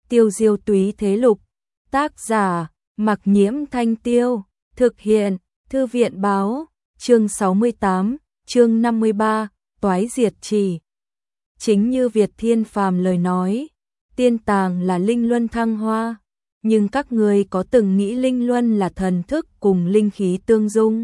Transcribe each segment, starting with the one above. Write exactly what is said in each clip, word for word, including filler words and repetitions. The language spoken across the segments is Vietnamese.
Tiêu diêu túy thế lục. Tác giả, Mặc Nhiễm Thanh Tiêu. Thực hiện, Thư viện báo. Chương sáu mươi tám, chương năm mươi ba, Toái diệt trì. Chính như Việt Thiên Phàm lời nói, tiên tàng là linh luân thăng hoa, nhưng các người có từng nghĩ linh luân là thần thức cùng linh khí tương dung?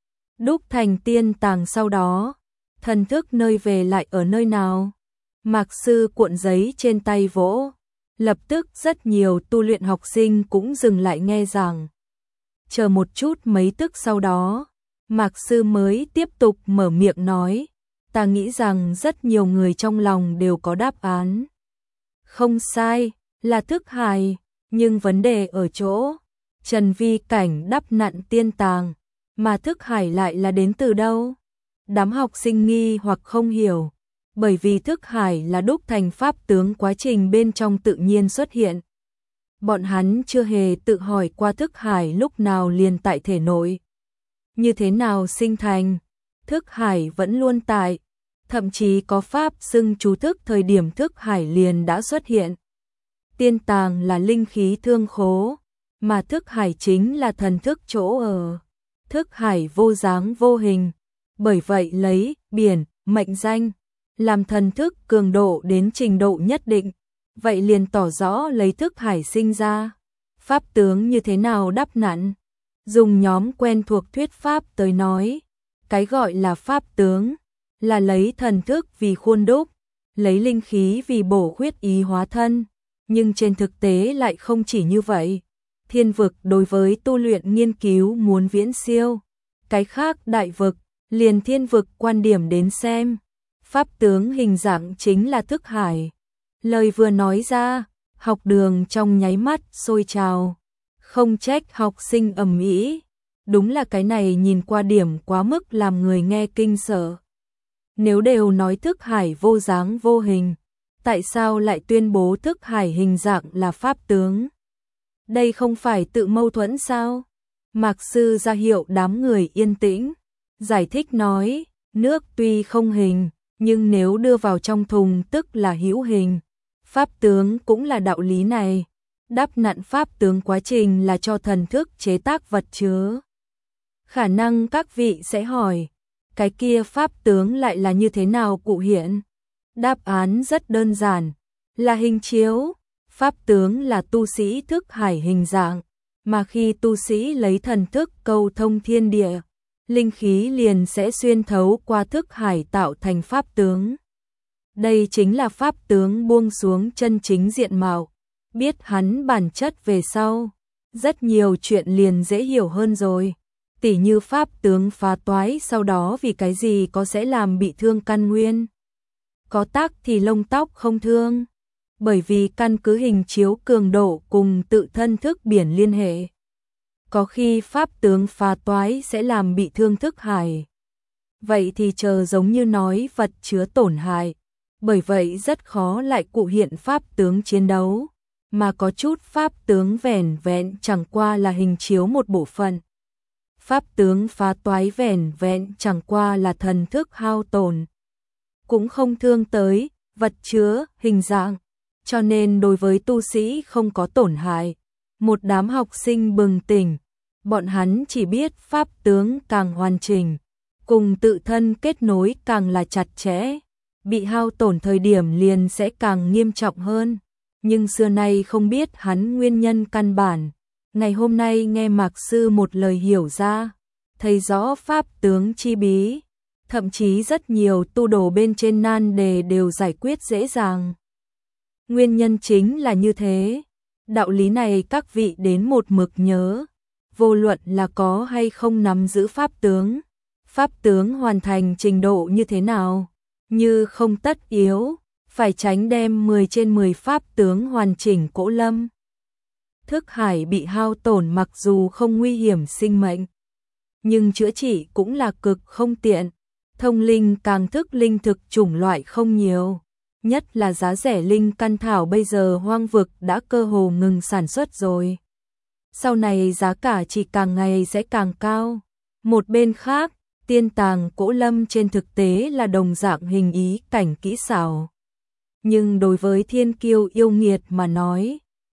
Đúc thành tiên tàng sau đó, thần thức nơi về lại ở nơi nào? Mạc sư cuộn giấy trên tay vỗ, lập tức rất nhiều tu luyện học sinh cũng dừng lại nghe giảng. Chờ một chút mấy tức sau đó, Mạc sư mới tiếp tục mở miệng nói, ta nghĩ rằng rất nhiều người trong lòng đều có đáp án. Không sai, là thức hải, nhưng vấn đề ở chỗ, Trần Vi cảnh đắp nặn tiên tàng, mà thức hải lại là đến từ đâu? Đám học sinh nghi hoặc không hiểu, bởi vì thức hải là đúc thành pháp tướng quá trình bên trong tự nhiên xuất hiện. Bọn hắn chưa hề tự hỏi qua thức hải lúc nào liền tại thể nội. Như thế nào sinh thành? Thức hải vẫn luôn tại, thậm chí có pháp xưng chú thức thời điểm thức hải liền đã xuất hiện. Tiên tàng là linh khí thương khố, mà thức hải chính là thần thức chỗ ở. Thức hải vô dáng vô hình, bởi vậy lấy biển, mệnh danh, làm thần thức cường độ đến trình độ nhất định, vậy liền tỏ rõ lấy thức hải sinh ra. Pháp tướng như thế nào đắp nặn? Dùng nhóm quen thuộc thuyết pháp tới nói, cái gọi là pháp tướng, là lấy thần thức vì khuôn đúc, lấy linh khí vì bổ khuyết ý hóa thân, nhưng trên thực tế lại không chỉ như vậy. Thiên vực đối với tu luyện nghiên cứu muốn viễn siêu, cái khác đại vực, liền thiên vực quan điểm đến xem, pháp tướng hình dạng chính là thức hải. Lời vừa nói ra, học đường trong nháy mắt sôi trào, không trách học sinh ầm ĩ, đúng là cái này nhìn qua điểm quá mức làm người nghe kinh sợ. Nếu đều nói thức hải vô dáng vô hình, tại sao lại tuyên bố thức hải hình dạng là pháp tướng? Đây không phải tự mâu thuẫn sao? Mạc sư ra hiệu đám người yên tĩnh, giải thích nói, nước tuy không hình, nhưng nếu đưa vào trong thùng tức là hữu hình. Pháp tướng cũng là đạo lý này. Đắp nặn pháp tướng quá trình là cho thần thức chế tác vật chứa. Khả năng các vị sẽ hỏi, cái kia pháp tướng lại là như thế nào cụ hiện? Đáp án rất đơn giản, là hình chiếu. Pháp tướng là tu sĩ thức hải hình dạng, mà khi tu sĩ lấy thần thức câu thông thiên địa, linh khí liền sẽ xuyên thấu qua thức hải tạo thành pháp tướng. Đây chính là pháp tướng buông xuống chân chính diện mạo, biết hắn bản chất về sau, rất nhiều chuyện liền dễ hiểu hơn rồi. Tỉ như pháp tướng phá toái sau đó vì cái gì có sẽ làm bị thương căn nguyên. Có tác thì lông tóc không thương, bởi vì căn cứ hình chiếu cường độ cùng tự thân thức biển liên hệ. Có khi pháp tướng phá toái sẽ làm bị thương thức hải. Vậy thì chờ giống như nói vật chứa tổn hại, bởi vậy rất khó lại cụ hiện pháp tướng chiến đấu, mà có chút pháp tướng vẻn vẹn chẳng qua là hình chiếu một bộ phận. Pháp tướng phá toái vẻn vẹn chẳng qua là thần thức hao tổn, cũng không thương tới vật chứa hình dạng, cho nên đối với tu sĩ không có tổn hại. Một đám học sinh bừng tỉnh, bọn hắn chỉ biết pháp tướng càng hoàn chỉnh, cùng tự thân kết nối càng là chặt chẽ, bị hao tổn thời điểm liền sẽ càng nghiêm trọng hơn, nhưng xưa nay không biết hắn nguyên nhân căn bản. Ngày hôm nay nghe Mạc sư một lời hiểu ra, thấy rõ pháp tướng chi bí, thậm chí rất nhiều tu đồ bên trên nan đề đều giải quyết dễ dàng. Nguyên nhân chính là như thế, đạo lý này các vị đến một mực nhớ, vô luận là có hay không nắm giữ pháp tướng, pháp tướng hoàn thành trình độ như thế nào, như không tất yếu, phải tránh đem mười trên mười pháp tướng hoàn chỉnh cỗ lâm. Thức hải bị hao tổn mặc dù không nguy hiểm sinh mệnh, nhưng chữa trị cũng là cực không tiện. Thông linh càng thức linh thực chủng loại không nhiều, nhất là giá rẻ linh căn thảo bây giờ hoang vực đã cơ hồ ngừng sản xuất rồi. Sau này giá cả chỉ càng ngày sẽ càng cao. Một bên khác, tiên tàng cỗ lâm trên thực tế là đồng dạng hình ý cảnh kỹ xảo. Nhưng đối với thiên kiêu yêu nghiệt mà nói,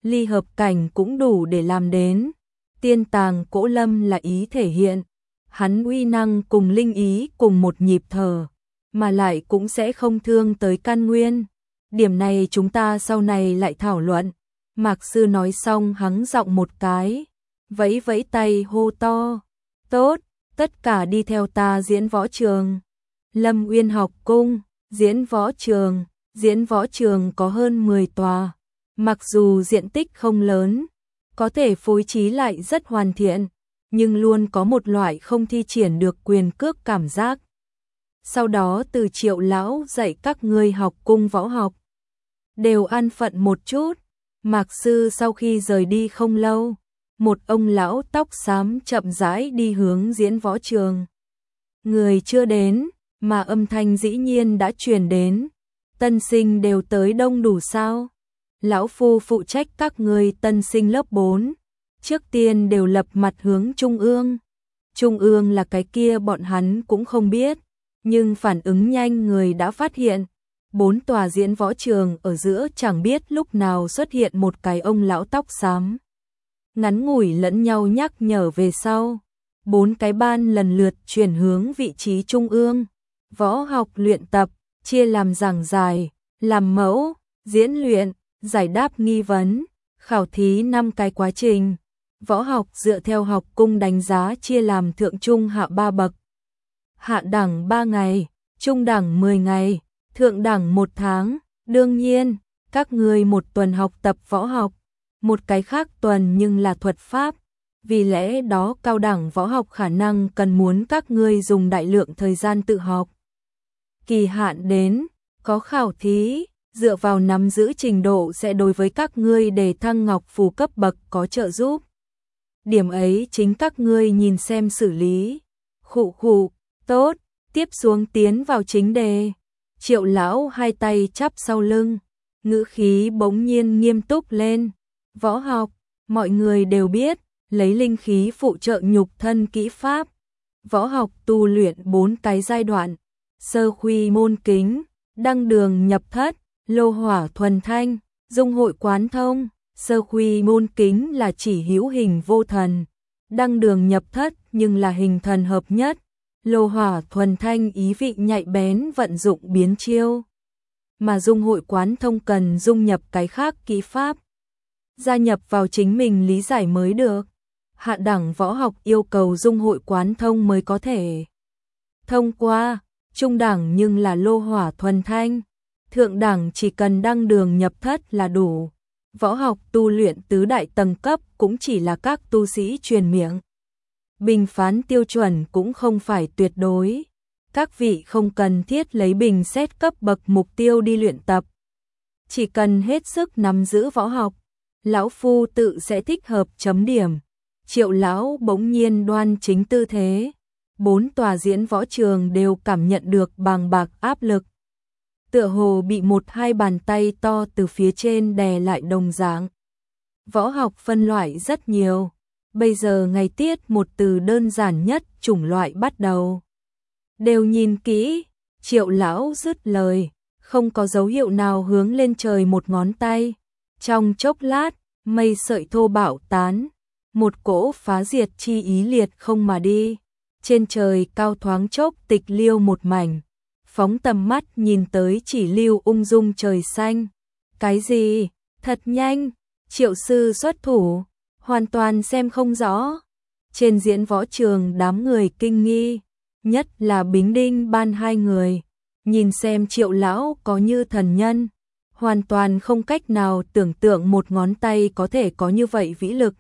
ly hợp cảnh cũng đủ để làm đến. Tiên tàng cỗ lâm là ý thể hiện, hắn uy năng cùng linh ý cùng một nhịp thở, mà lại cũng sẽ không thương tới căn nguyên. Điểm này chúng ta sau này lại thảo luận. Mạc sư nói xong hắng giọng một cái, vẫy vẫy tay hô to, tốt, tất cả đi theo ta diễn võ trường. Lâm Uyên học cung, diễn võ trường, diễn võ trường có hơn mười tòa, mặc dù diện tích không lớn, có thể phối trí lại rất hoàn thiện, nhưng luôn có một loại không thi triển được quyền cước cảm giác. Sau đó từ Triệu lão dạy các ngươi học cung võ học, đều an phận một chút. Mạc sư sau khi rời đi không lâu, một ông lão tóc xám chậm rãi đi hướng diễn võ trường. Người chưa đến, mà âm thanh dĩ nhiên đã truyền đến. Tân sinh đều tới đông đủ sao? Lão phu phụ trách các người tân sinh lớp bốn. Trước tiên đều lập mặt hướng Trung ương. Trung ương là cái kia bọn hắn cũng không biết, nhưng phản ứng nhanh người đã phát hiện. Bốn tòa diễn võ trường ở giữa chẳng biết lúc nào xuất hiện một cái ông lão tóc xám. Ngắn ngủi lẫn nhau nhắc nhở về sau. Bốn cái ban lần lượt chuyển hướng vị trí trung ương. Võ học luyện tập, chia làm giảng giải, làm mẫu, diễn luyện, giải đáp nghi vấn, khảo thí năm cái quá trình. Võ học dựa theo học cung đánh giá chia làm thượng trung hạ ba bậc. Hạ đẳng ba ngày, trung đẳng mười ngày, thượng đẳng một tháng. Đương nhiên, các người một tuần học tập võ học, một cái khác tuần nhưng là thuật pháp. Vì lẽ đó cao đẳng võ học khả năng cần muốn các ngươi dùng đại lượng thời gian tự học. Kỳ hạn đến, có khảo thí, dựa vào nắm giữ trình độ sẽ đối với các ngươi đề thăng ngọc phù cấp bậc có trợ giúp. Điểm ấy chính các ngươi nhìn xem xử lý. Khụ khụ, tốt, tiếp xuống tiến vào chính đề. Triệu lão hai tay chắp sau lưng, ngữ khí bỗng nhiên nghiêm túc lên. Võ học, mọi người đều biết, lấy linh khí phụ trợ nhục thân kỹ pháp. Võ học tu luyện bốn cái giai đoạn: sơ khuy môn kính, đăng đường nhập thất, lô hỏa thuần thanh, dung hội quán thông. Sơ khuy môn kính là chỉ hữu hình vô thần, đăng đường nhập thất nhưng là hình thần hợp nhất, lô hỏa thuần thanh ý vị nhạy bén vận dụng biến chiêu, mà dung hội quán thông cần dung nhập cái khác kỹ pháp, gia nhập vào chính mình lý giải mới được. Hạ đẳng võ học yêu cầu dung hội quán thông mới có thể thông qua, trung đẳng nhưng là lô hỏa thuần thanh, thượng đẳng chỉ cần đăng đường nhập thất là đủ. Võ học tu luyện tứ đại tầng cấp cũng chỉ là các tu sĩ truyền miệng. Bình phán tiêu chuẩn cũng không phải tuyệt đối. Các vị không cần thiết lấy bình xét cấp bậc mục tiêu đi luyện tập. Chỉ cần hết sức nắm giữ võ học, lão phu tự sẽ thích hợp chấm điểm. Triệu lão bỗng nhiên đoan chính tư thế. Bốn tòa diễn võ trường đều cảm nhận được bàng bạc áp lực. Tựa hồ bị một hai bàn tay to từ phía trên đè lại đồng dạng. Võ học phân loại rất nhiều. Bây giờ ngày tiết một từ đơn giản nhất chủng loại bắt đầu. Đều nhìn kỹ, Triệu lão dứt lời, không có dấu hiệu nào hướng lên trời một ngón tay. Trong chốc lát, mây sợi thô bạo tán, một cỗ phá diệt chi ý liệt không mà đi. Trên trời cao thoáng chốc tịch liêu một mảnh. Phóng tầm mắt nhìn tới chỉ lưu ung dung trời xanh. Cái gì? Thật nhanh, Triệu sư xuất thủ, hoàn toàn xem không rõ. Trên diễn võ trường đám người kinh nghi, nhất là Bính Đinh ban hai người, nhìn xem Triệu lão có như thần nhân, hoàn toàn không cách nào tưởng tượng một ngón tay có thể có như vậy vĩ lực.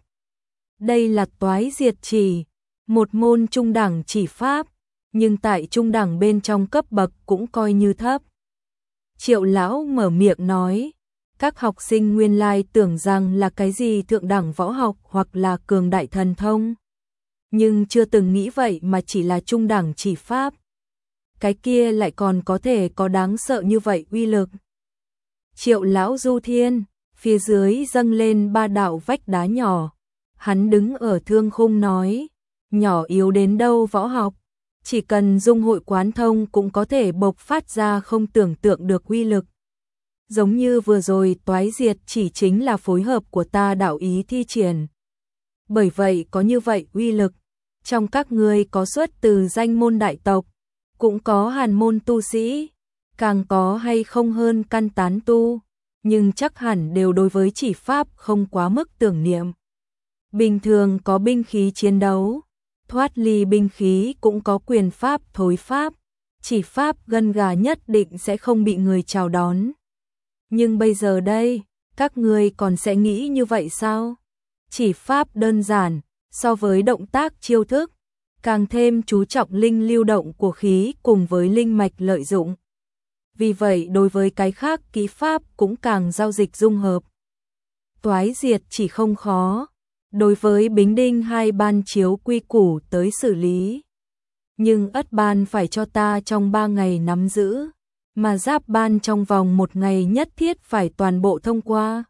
Đây là toái diệt chỉ, một môn trung đẳng chỉ pháp, nhưng tại trung đẳng bên trong cấp bậc cũng coi như thấp. Triệu lão mở miệng nói, các học sinh nguyên lai tưởng rằng là cái gì thượng đẳng võ học hoặc là cường đại thần thông, nhưng chưa từng nghĩ vậy mà chỉ là trung đẳng chỉ pháp. Cái kia lại còn có thể có đáng sợ như vậy uy lực. Triệu lão du thiên, phía dưới dâng lên ba đạo vách đá nhỏ. Hắn đứng ở thương khung nói, nhỏ yếu đến đâu võ học, chỉ cần dung hội quán thông cũng có thể bộc phát ra không tưởng tượng được uy lực. giống như vừa rồi toái diệt chỉ chính là phối hợp của ta đạo ý thi triển. Bởi vậy có như vậy uy lực, trong các ngươi có xuất từ danh môn đại tộc, cũng có hàn môn tu sĩ, càng có hay không hơn căn tán tu, nhưng chắc hẳn đều đối với chỉ pháp không quá mức tưởng niệm. Bình thường có binh khí chiến đấu, thoát ly binh khí cũng có quyền pháp thối pháp, chỉ pháp gân gà nhất định sẽ không bị người chào đón. Nhưng bây giờ đây, các ngươi còn sẽ nghĩ như vậy sao? Chỉ pháp đơn giản, so với động tác chiêu thức, càng thêm chú trọng linh lưu động của khí cùng với linh mạch lợi dụng. Vì vậy đối với cái khác kỹ pháp cũng càng giao dịch dung hợp. Toái diệt chỉ không khó, đối với Bính Đinh hai ban chiếu quy củ tới xử lý. Nhưng Ất ban phải cho ta trong ba ngày nắm giữ, mà Giáp ban trong vòng một ngày nhất thiết phải toàn bộ thông qua.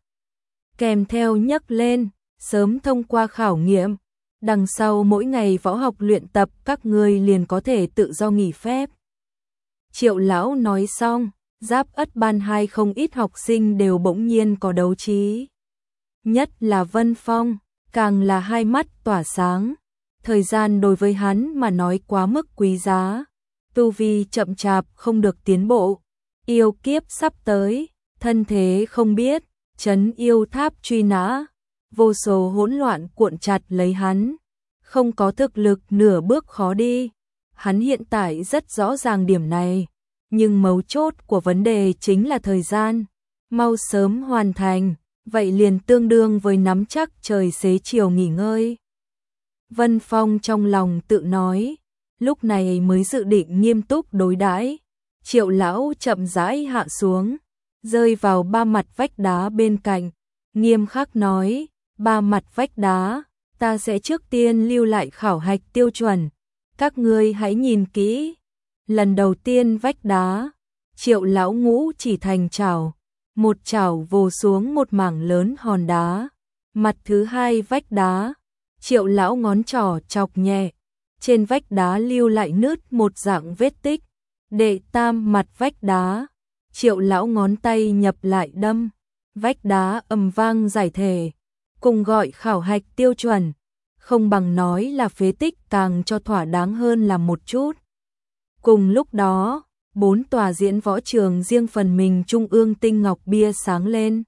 Kèm theo nhắc lên, sớm thông qua khảo nghiệm, đằng sau mỗi ngày võ học luyện tập các ngươi liền có thể tự do nghỉ phép. Triệu lão nói xong, Giáp Ất ban hai không ít học sinh đều bỗng nhiên có đấu trí. Nhất là Vân Phong, càng là hai mắt tỏa sáng. Thời gian đối với hắn mà nói quá mức quý giá. Tu vi chậm chạp không được tiến bộ. Yêu kiếp sắp tới, thân thế không biết, trấn yêu tháp truy nã. Vô số hỗn loạn cuộn chặt lấy hắn. Không có thực lực nửa bước khó đi. Hắn hiện tại rất rõ ràng điểm này. Nhưng mấu chốt của vấn đề chính là thời gian. Mau sớm hoàn thành, vậy liền tương đương với nắm chắc trời xế chiều nghỉ ngơi. Vân Phong trong lòng tự nói, lúc này mới dự định nghiêm túc đối đãi. Triệu lão chậm rãi hạ xuống, rơi vào ba mặt vách đá bên cạnh, nghiêm khắc nói, ba mặt vách đá, ta sẽ trước tiên lưu lại khảo hạch tiêu chuẩn, các ngươi hãy nhìn kỹ. Lần đầu tiên vách đá, Triệu lão ngũ chỉ thành chảo, một chảo vồ xuống một mảng lớn hòn đá. Mặt thứ hai vách đá, Triệu lão ngón trỏ chọc nhẹ, trên vách đá lưu lại nứt một dạng vết tích. Đệ tam mặt vách đá, Triệu lão ngón tay nhập lại đâm, vách đá ầm vang giải thể, cùng gọi khảo hạch tiêu chuẩn, không bằng nói là phế tích càng cho thỏa đáng hơn là một chút. Cùng lúc đó, bốn tòa diễn võ trường riêng phần mình trung ương tinh ngọc bia sáng lên.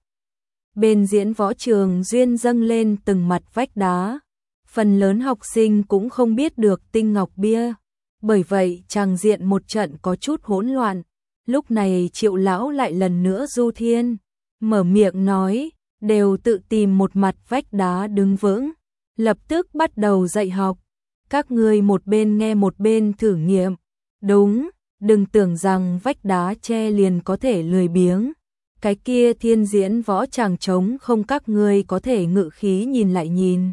Bên diễn võ trường duyên dâng lên từng mặt vách đá. Phần lớn học sinh cũng không biết được tinh ngọc bia. Bởi vậy tràng diện một trận có chút hỗn loạn. Lúc này Triệu lão lại lần nữa du thiên. Mở miệng nói, đều tự tìm một mặt vách đá đứng vững. Lập tức bắt đầu dạy học. Các ngươi một bên nghe một bên thử nghiệm. Đúng, đừng tưởng rằng vách đá che liền có thể lười biếng. Cái kia thiên diễn võ tràng trống không các ngươi có thể ngự khí nhìn lại nhìn.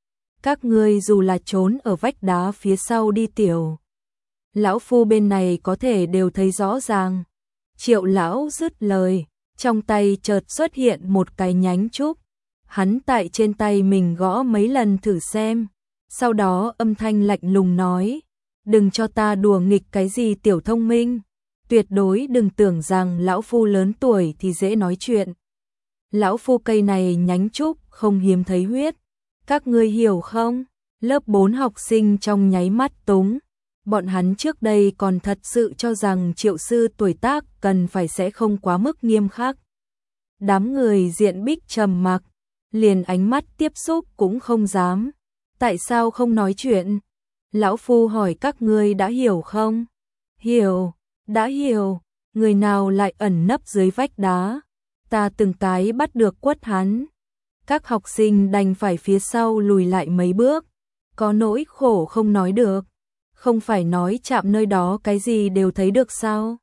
Các ngươi dù là trốn ở vách đá phía sau đi tiểu. Lão phu bên này có thể đều thấy rõ ràng. Triệu lão dứt lời, trong tay chợt xuất hiện một cái nhánh trúc. Hắn tại trên tay mình gõ mấy lần thử xem. Sau đó âm thanh lạnh lùng nói, đừng cho ta đùa nghịch cái gì tiểu thông minh. Tuyệt đối đừng tưởng rằng lão phu lớn tuổi thì dễ nói chuyện. Lão phu cây này nhánh trúc không hiếm thấy huyết. Các ngươi hiểu không? Lớp bốn học sinh trong nháy mắt túng. Bọn hắn trước đây còn thật sự cho rằng Triệu sư tuổi tác cần phải sẽ không quá mức nghiêm khắc. Đám người diện bích trầm mặc, liền ánh mắt tiếp xúc cũng không dám. Tại sao không nói chuyện? Lão phu hỏi các ngươi đã hiểu không? Hiểu, đã hiểu. Người nào lại ẩn nấp dưới vách đá? Ta từng cái bắt được quất hắn. Các học sinh đành phải phía sau lùi lại mấy bước. Có nỗi khổ không nói được. Không phải nói chạm nơi đó cái gì đều thấy được sao?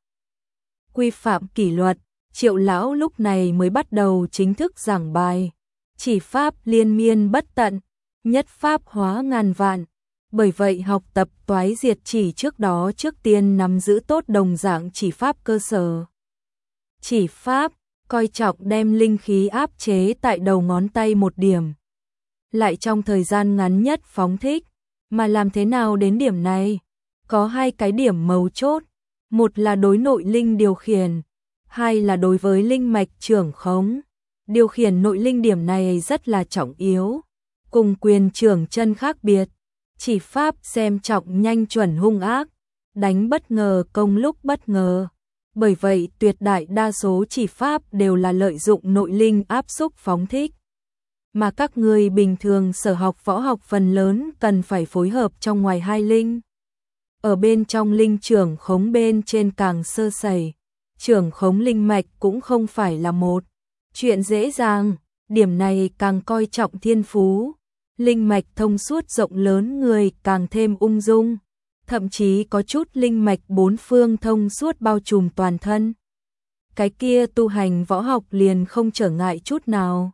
Quy phạm kỷ luật, Triệu lão lúc này mới bắt đầu chính thức giảng bài. Chỉ pháp liên miên bất tận, nhất pháp hóa ngàn vạn. Bởi vậy học tập toái diệt chỉ trước đó trước tiên nắm giữ tốt đồng dạng chỉ pháp cơ sở. Chỉ pháp, coi trọng đem linh khí áp chế tại đầu ngón tay một điểm. Lại trong thời gian ngắn nhất phóng thích, mà làm thế nào đến điểm này? Có hai cái điểm mấu chốt, một là đối nội linh điều khiển, hai là đối với linh mạch trưởng khống. Điều khiển nội linh điểm này rất là trọng yếu, cùng quyền trưởng chân khác biệt. Chỉ pháp xem trọng nhanh chuẩn hung ác, đánh bất ngờ công lúc bất ngờ. Bởi vậy tuyệt đại đa số chỉ pháp đều là lợi dụng nội linh áp xúc phóng thích. Mà các người bình thường sở học võ học phần lớn cần phải phối hợp trong ngoài hai linh. Ở bên trong linh trưởng khống bên trên càng sơ sẩy, trưởng khống linh mạch cũng không phải là một chuyện dễ dàng, điểm này càng coi trọng thiên phú. Linh mạch thông suốt rộng lớn người càng thêm ung dung, thậm chí có chút linh mạch bốn phương thông suốt bao trùm toàn thân. Cái kia tu hành võ học liền không trở ngại chút nào.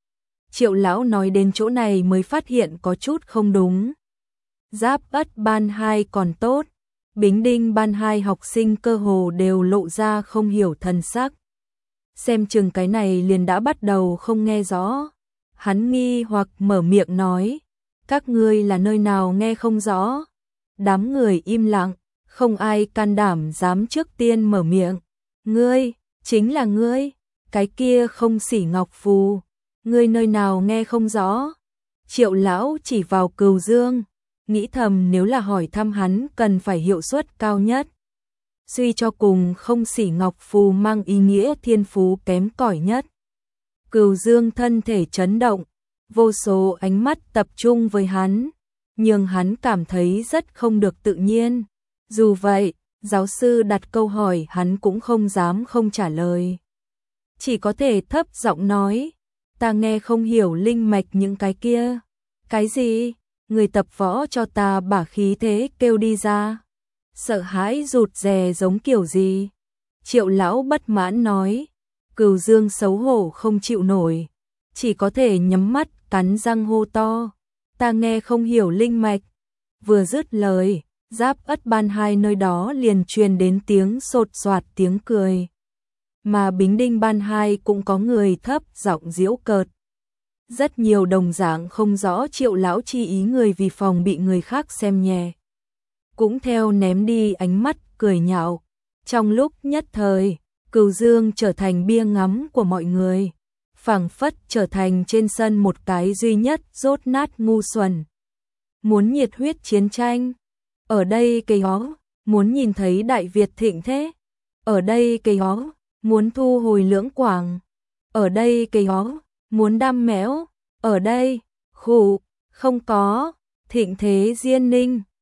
Triệu lão nói đến chỗ này mới phát hiện có chút không đúng. Giáp Ất ban hai còn tốt, Bính Đinh ban hai học sinh cơ hồ đều lộ ra không hiểu thần sắc. Xem chừng cái này liền đã bắt đầu không nghe rõ. Hắn nghi hoặc mở miệng nói, các ngươi là nơi nào nghe không rõ. Đám người im lặng, không ai can đảm dám trước tiên mở miệng. Ngươi, chính là ngươi, cái kia không xỉ ngọc phù, ngươi nơi nào nghe không rõ. Triệu lão chỉ vào Cừu Dương, nghĩ thầm nếu là hỏi thăm hắn cần phải hiệu suất cao nhất. Suy cho cùng không xỉ ngọc phù mang ý nghĩa thiên phú kém cỏi nhất. Cừu Dương thân thể chấn động, vô số ánh mắt tập trung với hắn, nhưng hắn cảm thấy rất không được tự nhiên. Dù vậy, giáo sư đặt câu hỏi hắn cũng không dám không trả lời. Chỉ có thể thấp giọng nói, ta nghe không hiểu linh mạch những cái kia. Cái gì? Người tập võ cho ta bả khí thế kêu đi ra. Sợ hãi rụt rè giống kiểu gì? Triệu lão bất mãn nói. Cừu Dương xấu hổ không chịu nổi, chỉ có thể nhắm mắt cắn răng hô to, ta nghe không hiểu linh mạch. Vừa dứt lời, Giáp Ất ban hai nơi đó liền truyền đến tiếng sột soạt tiếng cười. Mà Bính Đinh ban hai cũng có người thấp giọng giễu cợt. Rất nhiều đồng dạng không rõ Triệu lão chi ý người vì phòng bị người khác xem nhẹ, cũng theo ném đi ánh mắt cười nhạo. Trong lúc nhất thời, Cừu Dương trở thành bia ngắm của mọi người, phảng phất trở thành trên sân một cái duy nhất rốt nát ngu xuẩn. Muốn nhiệt huyết chiến tranh, ở đây cây ó, muốn nhìn thấy Đại Việt thịnh thế, ở đây cây ó, muốn thu hồi Lưỡng Quảng, ở đây cây ó, muốn đam méo, ở đây, khụ, không có, thịnh thế Diên Ninh.